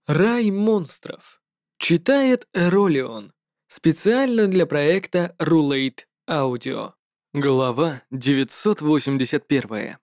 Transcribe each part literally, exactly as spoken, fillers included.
Рай монстров. Читает Эролион. Специально для проекта Rulate Audio. Глава девятьсот восемьдесят один.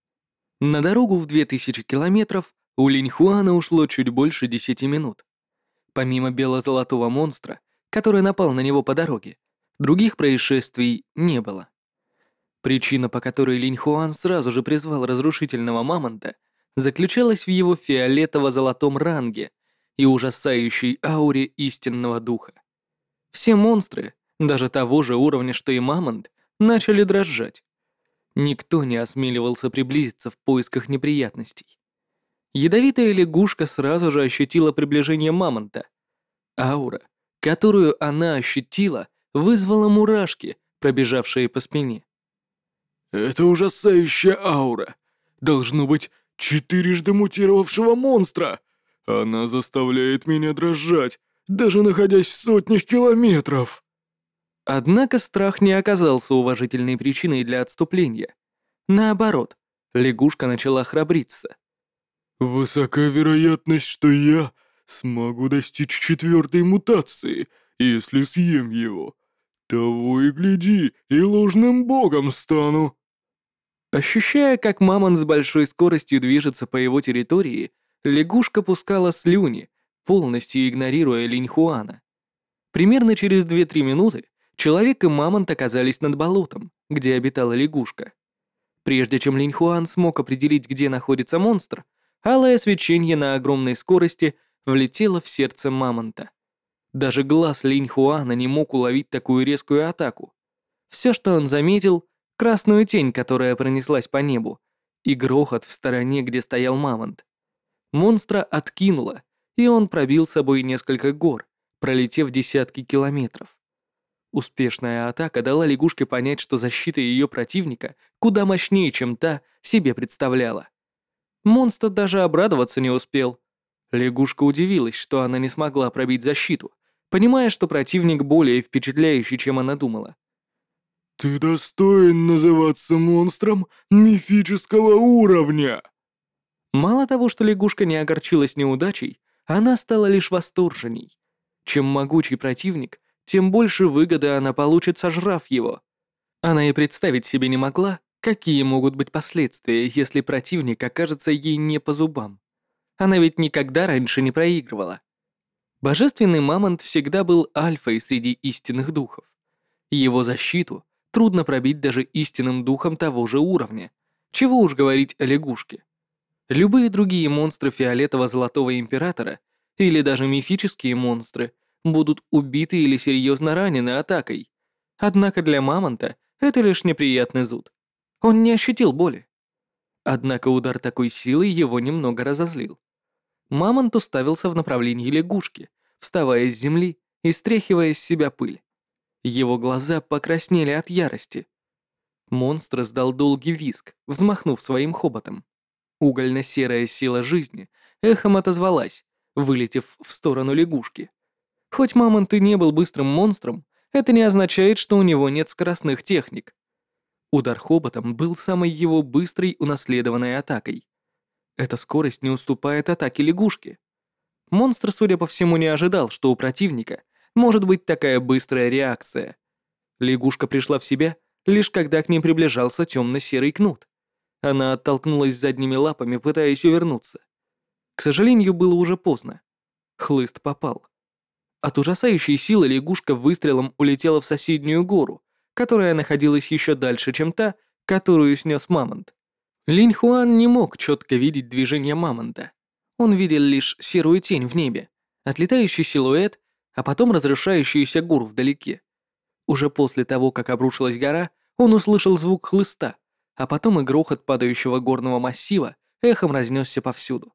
На дорогу в две тысячи километров у Линьхуана ушло чуть больше десяти минут. Помимо бело-золотого монстра, который напал на него по дороге, других происшествий не было. Причина, по которой Линьхуан сразу же призвал разрушительного мамонта, заключалась в его фиолетово-золотом ранге и ужасающей ауре истинного духа. Все монстры, даже того же уровня, что и мамонт, начали дрожать. Никто не осмеливался приблизиться в поисках неприятностей. Ядовитая лягушка сразу же ощутила приближение мамонта. Аура, которую она ощутила, вызвала мурашки, пробежавшие по спине. «Это ужасающая аура. Должно быть четырежды мутировавшего монстра. Она заставляет меня дрожать, даже находясь в сотнях километров». Однако страх не оказался уважительной причиной для отступления. Наоборот, лягушка начала храбриться. «Высока вероятность, что я смогу достичь четвертой мутации, если съем его. Того и гляди, и ложным богом стану». Ощущая, как мамонт с большой скоростью движется по его территории, лягушка пускала слюни, полностью игнорируя Линьхуана. Примерно через две-три минуты человек и мамонт оказались над болотом, где обитала лягушка. Прежде чем Линьхуан смог определить, где находится монстр, алое свечение на огромной скорости влетело в сердце мамонта. Даже глаз Линьхуана не мог уловить такую резкую атаку. Все, что он заметил, красную тень, которая пронеслась по небу, и грохот в стороне, где стоял мамонт. Монстра откинуло, и он пробил собой несколько гор, пролетев десятки километров. Успешная атака дала лягушке понять, что защита ее противника куда мощнее, чем та себе представляла. Монстр даже обрадоваться не успел. Лягушка удивилась, что она не смогла пробить защиту, понимая, что противник более впечатляющий, чем она думала. «Ты достоин называться монстром мифического уровня!» Мало того, что лягушка не огорчилась неудачей, она стала лишь восторженней. Чем могучий противник, тем больше выгоды она получит, сожрав его. Она и представить себе не могла, какие могут быть последствия, если противник окажется ей не по зубам. Она ведь никогда раньше не проигрывала. Божественный мамонт всегда был альфой среди истинных духов. Его защиту трудно пробить даже истинным духом того же уровня. Чего уж говорить о лягушке. Любые другие монстры фиолетово-золотого императора или даже мифические монстры будут убиты или серьезно ранены атакой. Однако для мамонта это лишь неприятный зуд. Он не ощутил боли. Однако удар такой силы его немного разозлил. Мамонт уставился в направлении лягушки, вставая с земли и стряхивая с себя пыль. Его глаза покраснели от ярости. Монстр издал долгий визг, взмахнув своим хоботом. Угольно-серая сила жизни эхом отозвалась, вылетев в сторону лягушки. Хоть мамонт и не был быстрым монстром, это не означает, что у него нет скоростных техник. Удар хоботом был самой его быстрой унаследованной атакой. Эта скорость не уступает атаке лягушки. Монстр, судя по всему, не ожидал, что у противника может быть такая быстрая реакция. Лягушка пришла в себя, лишь когда к ней приближался темно-серый кнут. Она оттолкнулась задними лапами, пытаясь увернуться. К сожалению, было уже поздно. Хлыст попал. От ужасающей силы лягушка выстрелом улетела в соседнюю гору, которая находилась еще дальше, чем та, которую снес мамонт. Линьхуан не мог четко видеть движение мамонта. Он видел лишь серую тень в небе, отлетающий силуэт, а потом разрушающуюся гору вдалеке. Уже после того, как обрушилась гора, он услышал звук хлыста, а потом и грохот падающего горного массива эхом разнесся повсюду.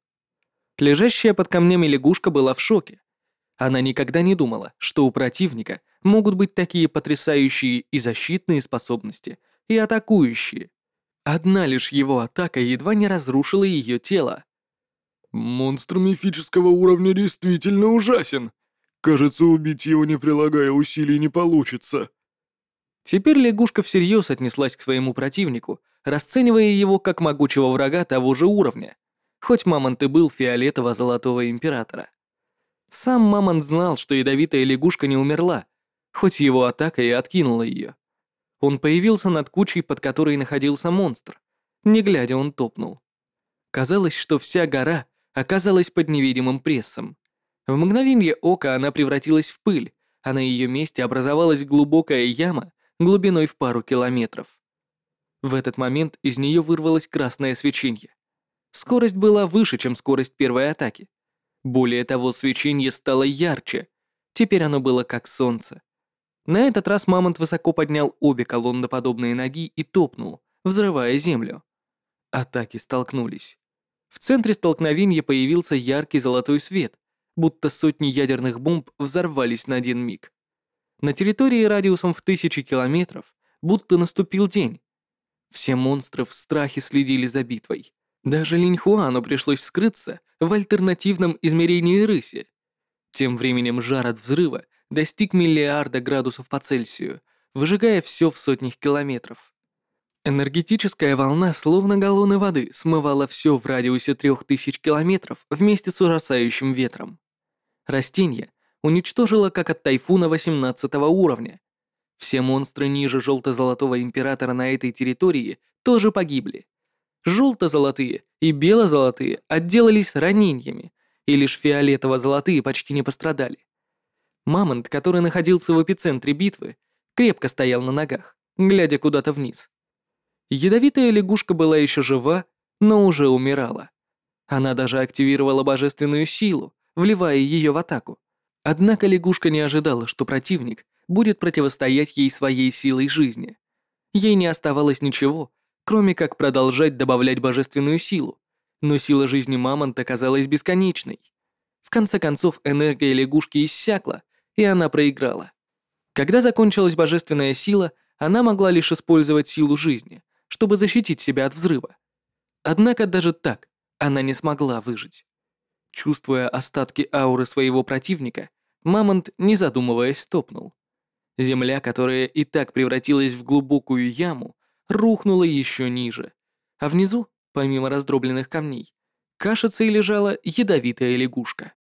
Лежащая под камнями лягушка была в шоке. Она никогда не думала, что у противника могут быть такие потрясающие и защитные способности, и атакующие. Одна лишь его атака едва не разрушила ее тело. «Монстр мифического уровня действительно ужасен. Кажется, убить его, не прилагая усилий, не получится». Теперь лягушка всерьез отнеслась к своему противнику, расценивая его как могучего врага того же уровня, хоть мамонт и был фиолетово-золотого императора. Сам Мамонт знал, что ядовитая лягушка не умерла, хоть его атака и откинула ее. Он появился над кучей, под которой находился монстр. Не глядя, он топнул. Казалось, что вся гора оказалась под невидимым прессом. В мгновение ока она превратилась в пыль, а на ее месте образовалась глубокая яма глубиной в пару километров. В этот момент из нее вырвалось красное свечение. Скорость была выше, чем скорость первой атаки. Более того, свечение стало ярче. Теперь оно было как солнце. На этот раз Мамонт высоко поднял обе колонноподобные ноги и топнул, взрывая землю. Атаки столкнулись. В центре столкновения появился яркий золотой свет, будто сотни ядерных бомб взорвались на один миг. На территории радиусом в тысячи километров будто наступил день. Все монстры в страхе следили за битвой. Даже Линьхуану пришлось скрыться в альтернативном измерении рыси. Тем временем жар от взрыва достиг миллиарда градусов по Цельсию, выжигая все в сотнях километров. Энергетическая волна, словно галлоны воды, смывала все в радиусе трех тысяч километров вместе с ужасающим ветром. Растения уничтожило как от тайфуна восемнадцатого уровня. Все монстры ниже желто-золотого императора на этой территории тоже погибли. Желто-золотые и бело-золотые отделались ранениями, и лишь фиолетово-золотые почти не пострадали. Мамонт, который находился в эпицентре битвы, крепко стоял на ногах, глядя куда-то вниз. Ядовитая лягушка была еще жива, но уже умирала. Она даже активировала божественную силу, вливая ее в атаку. Однако лягушка не ожидала, что противник будет противостоять ей своей силой жизни. Ей не оставалось ничего, кроме как продолжать добавлять божественную силу, но сила жизни Мамонта казалась бесконечной. В конце концов, энергия лягушки иссякла, и она проиграла. Когда закончилась божественная сила, она могла лишь использовать силу жизни, чтобы защитить себя от взрыва. Однако даже так она не смогла выжить. Чувствуя остатки ауры своего противника, Мамонт, не задумываясь, топнул. Земля, которая и так превратилась в глубокую яму, рухнула еще ниже, а внизу, помимо раздробленных камней, кашицей лежала ядовитая лягушка.